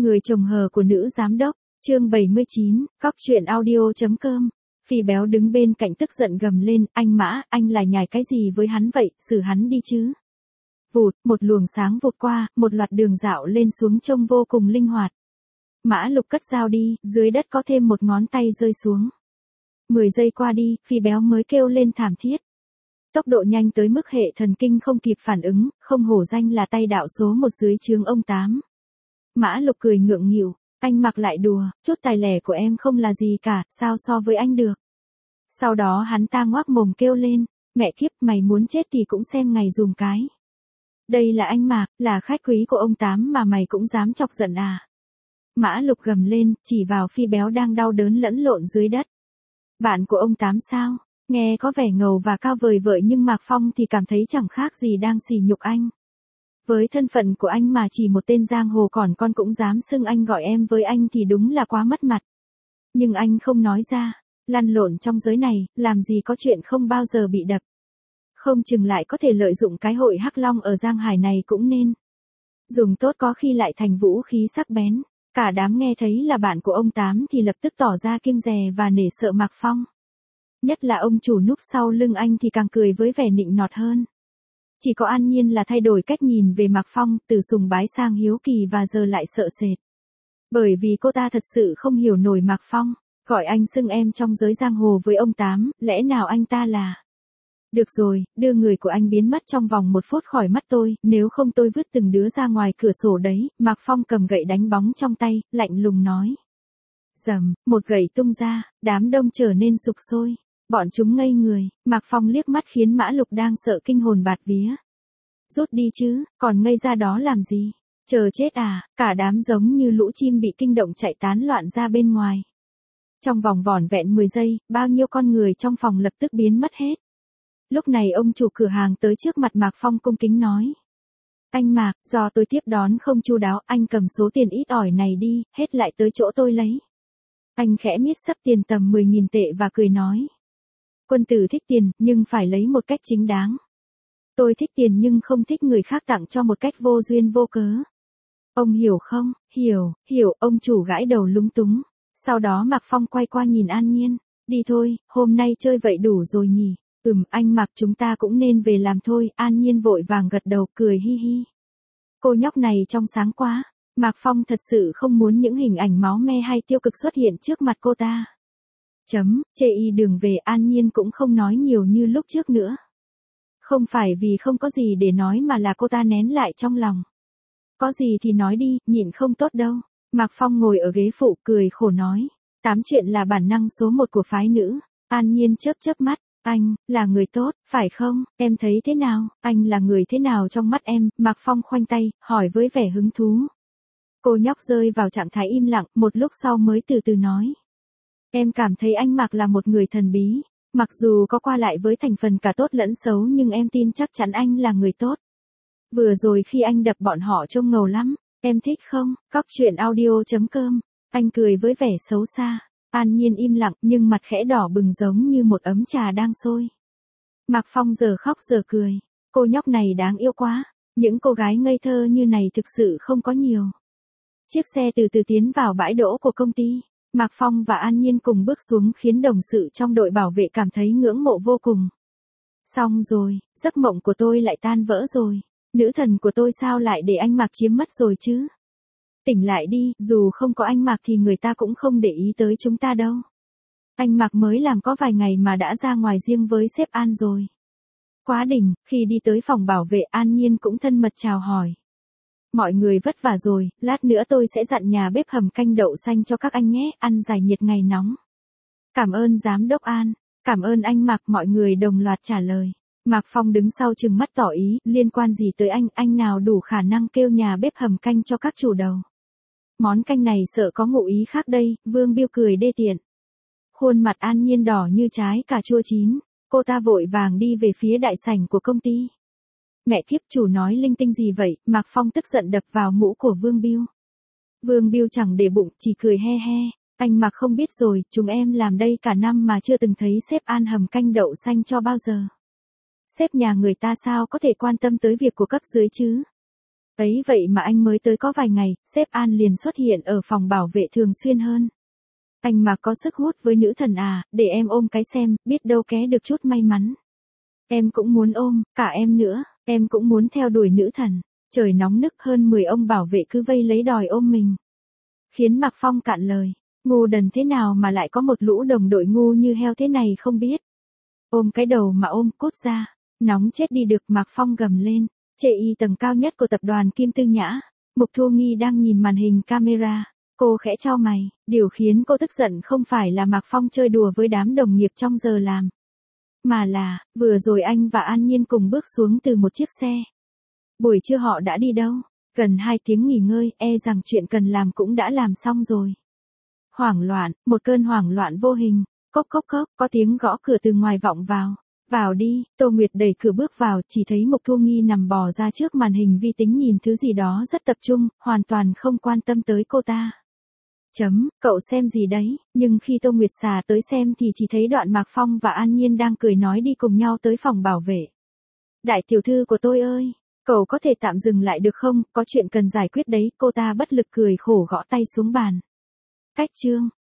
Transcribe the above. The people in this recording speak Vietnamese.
Người chồng hờ của nữ giám đốc, chương 79, cóc truyện audio.com. Phi béo đứng bên cạnh tức giận gầm lên, anh Mã, anh lại nhảy cái gì với hắn vậy, xử hắn đi chứ. Vụt, một luồng sáng vụt qua, một loạt đường dạo lên xuống trông vô cùng linh hoạt. Mã Lục cất dao đi, dưới đất có thêm một ngón tay rơi xuống. 10 giây qua đi, Phi béo mới kêu lên thảm thiết. Tốc độ nhanh tới mức hệ thần kinh không kịp phản ứng, không hổ danh là tay đạo số 1 dưới trướng ông Tám. Mã Lục cười ngượng nghịu, anh mặc lại đùa, chút tài lẻ của em không là gì cả, sao so với anh được. Sau đó hắn ta ngoác mồm kêu lên, mẹ kiếp, mày muốn chết thì cũng xem ngày dùm cái. Đây là anh Mạc, là khách quý của ông Tám mà mày cũng dám chọc giận à. Mã Lục gầm lên, chỉ vào Phi béo đang đau đớn lẫn lộn dưới đất. Bạn của ông Tám sao? Nghe có vẻ ngầu và cao vời vợi nhưng Mạc Phong thì cảm thấy chẳng khác gì đang sỉ nhục anh. Với thân phận của anh mà chỉ một tên giang hồ còn con cũng dám xưng anh gọi em với anh thì đúng là quá mất mặt. Nhưng anh không nói ra, lăn lộn trong giới này, làm gì có chuyện không bao giờ bị đập. Không chừng lại có thể lợi dụng cái hội Hắc Long ở Giang Hải này cũng nên. Dùng tốt có khi lại thành vũ khí sắc bén. Cả đám nghe thấy là bạn của ông Tám thì lập tức tỏ ra kiêng dè và nể sợ Mạc Phong. Nhất là ông chủ núp sau lưng anh thì càng cười với vẻ nịnh nọt hơn. Chỉ có An Nhiên là thay đổi cách nhìn về Mạc Phong, từ sùng bái sang hiếu kỳ và giờ lại sợ sệt. Bởi vì cô ta thật sự không hiểu nổi Mạc Phong, gọi anh xưng em trong giới giang hồ với ông Tám, lẽ nào anh ta là... Được rồi, đưa người của anh biến mất trong vòng 1 phút khỏi mắt tôi, nếu không tôi vứt từng đứa ra ngoài cửa sổ đấy. Mạc Phong cầm gậy đánh bóng trong tay, lạnh lùng nói. Rầm, một gậy tung ra, đám đông trở nên sục sôi. Bọn chúng ngây người, Mạc Phong liếc mắt khiến Mã Lục đang sợ kinh hồn bạt vía. Rút đi chứ, còn ngây ra đó làm gì? Chờ chết à, cả đám giống như lũ chim bị kinh động chạy tán loạn ra bên ngoài. Trong vòng vỏn vẹn 10 giây, bao nhiêu con người trong phòng lập tức biến mất hết. Lúc này ông chủ cửa hàng tới trước mặt Mạc Phong cung kính nói. Anh Mạc, do tôi tiếp đón không chu đáo, anh cầm số tiền ít ỏi này đi, hết lại tới chỗ tôi lấy. Anh khẽ miết sấp tiền tầm 10.000 tệ và cười nói. Quân tử thích tiền, nhưng phải lấy một cách chính đáng. Tôi thích tiền nhưng không thích người khác tặng cho một cách vô duyên vô cớ. Ông hiểu không? Hiểu, ông chủ gãi đầu lúng túng. Sau đó Mạc Phong quay qua nhìn An Nhiên. Đi thôi, hôm nay chơi vậy đủ rồi nhỉ? Anh Mạc, chúng ta cũng nên về làm thôi. An Nhiên vội vàng gật đầu, cười hi hi. Cô nhóc này trong sáng quá. Mạc Phong thật sự không muốn những hình ảnh máu me hay tiêu cực xuất hiện trước mặt cô ta. Chê y đường về, An Nhiên cũng không nói nhiều như lúc trước nữa. Không phải vì không có gì để nói mà là cô ta nén lại trong lòng. Có gì thì nói đi, nhịn không tốt đâu. Mạc Phong ngồi ở ghế phụ cười khổ nói. Tám chuyện là bản năng số 1 của phái nữ. An Nhiên chớp mắt. Anh, là người tốt, phải không? Em thấy thế nào? Anh là người thế nào trong mắt em? Mạc Phong khoanh tay, hỏi với vẻ hứng thú. Cô nhóc rơi vào trạng thái im lặng, một lúc sau mới từ từ nói. Em cảm thấy anh Mạc là một người thần bí. Mặc dù có qua lại với thành phần cả tốt lẫn xấu nhưng em tin chắc chắn anh là người tốt. Vừa rồi khi anh đập bọn họ trông ngầu lắm. Em thích không? Cóc truyện audio.com. Anh cười với vẻ xấu xa. An Nhiên im lặng nhưng mặt khẽ đỏ bừng giống như một ấm trà đang sôi. Mạc Phong giờ khóc giờ cười. Cô nhóc này đáng yêu quá. Những cô gái ngây thơ như này thực sự không có nhiều. Chiếc xe từ từ tiến vào bãi đỗ của công ty. Mạc Phong và An Nhiên cùng bước xuống khiến đồng sự trong đội bảo vệ cảm thấy ngưỡng mộ vô cùng. Xong rồi, giấc mộng của tôi lại tan vỡ rồi. Nữ thần của tôi sao lại để anh Mạc chiếm mất rồi chứ? Tỉnh lại đi, dù không có anh Mạc thì người ta cũng không để ý tới chúng ta đâu. Anh Mạc mới làm có vài ngày mà đã ra ngoài riêng với sếp An rồi. Quá đỉnh, khi đi tới phòng bảo vệ An Nhiên cũng thân mật chào hỏi. Mọi người vất vả rồi, lát nữa tôi sẽ dặn nhà bếp hầm canh đậu xanh cho các anh nhé, ăn giải nhiệt ngày nóng. Cảm ơn giám đốc An, cảm ơn anh Mạc, mọi người đồng loạt trả lời. Mạc Phong đứng sau trừng mắt tỏ ý, liên quan gì tới anh nào đủ khả năng kêu nhà bếp hầm canh cho các chủ đầu. Món canh này sợ có ngụ ý khác đây, Vương Biêu cười đê tiện. Khuôn mặt An Nhiên đỏ như trái cà chua chín, cô ta vội vàng đi về phía đại sảnh của công ty. Mẹ kiếp, chủ nói linh tinh gì vậy? Mạc Phong tức giận đập vào mũ của Vương Biêu. Vương Biêu chẳng để bụng, chỉ cười he he. Anh Mạc không biết rồi, chúng em làm đây cả năm mà chưa từng thấy sếp An hầm canh đậu xanh cho bao giờ. Sếp nhà người ta sao có thể quan tâm tới việc của cấp dưới chứ? Ấy vậy mà anh mới tới có vài ngày, sếp An liền xuất hiện ở phòng bảo vệ thường xuyên hơn. Anh mà có sức hút với nữ thần à, để em ôm cái xem, biết đâu ké được chút may mắn. Em cũng muốn ôm, cả em nữa, em cũng muốn theo đuổi nữ thần. Trời nóng nức, hơn 10 ông bảo vệ cứ vây lấy đòi ôm mình. Khiến Mạc Phong cạn lời, ngu đần thế nào mà lại có một lũ đồng đội ngu như heo thế này không biết. Ôm cái đầu mà ôm, cút ra, nóng chết đi được. Mạc Phong gầm lên. Chệ y tầng cao nhất của tập đoàn Kim Tư Nhã, Mục Thu Nghi đang nhìn màn hình camera. Cô khẽ chau mày, điều khiến cô tức giận không phải là Mạc Phong chơi đùa với đám đồng nghiệp trong giờ làm. Mà là, vừa rồi anh và An Nhiên cùng bước xuống từ một chiếc xe. Buổi trưa họ đã đi đâu? Gần 2 tiếng nghỉ ngơi, e rằng chuyện cần làm cũng đã làm xong rồi. Hoảng loạn, một cơn hoảng loạn vô hình. Cốc cốc cốc, có tiếng gõ cửa từ ngoài vọng vào. Vào đi, Tô Nguyệt đẩy cửa bước vào, chỉ thấy Mục Thu Nghi nằm bò ra trước màn hình vi tính nhìn thứ gì đó rất tập trung, hoàn toàn không quan tâm tới cô ta. Cậu xem gì đấy, nhưng khi Tô Nguyệt xà tới xem thì chỉ thấy đoạn Mạc Phong và An Nhiên đang cười nói đi cùng nhau tới phòng bảo vệ. Đại tiểu thư của tôi ơi, cậu có thể tạm dừng lại được không, có chuyện cần giải quyết đấy, cô ta bất lực cười khổ gõ tay xuống bàn. Cách chương.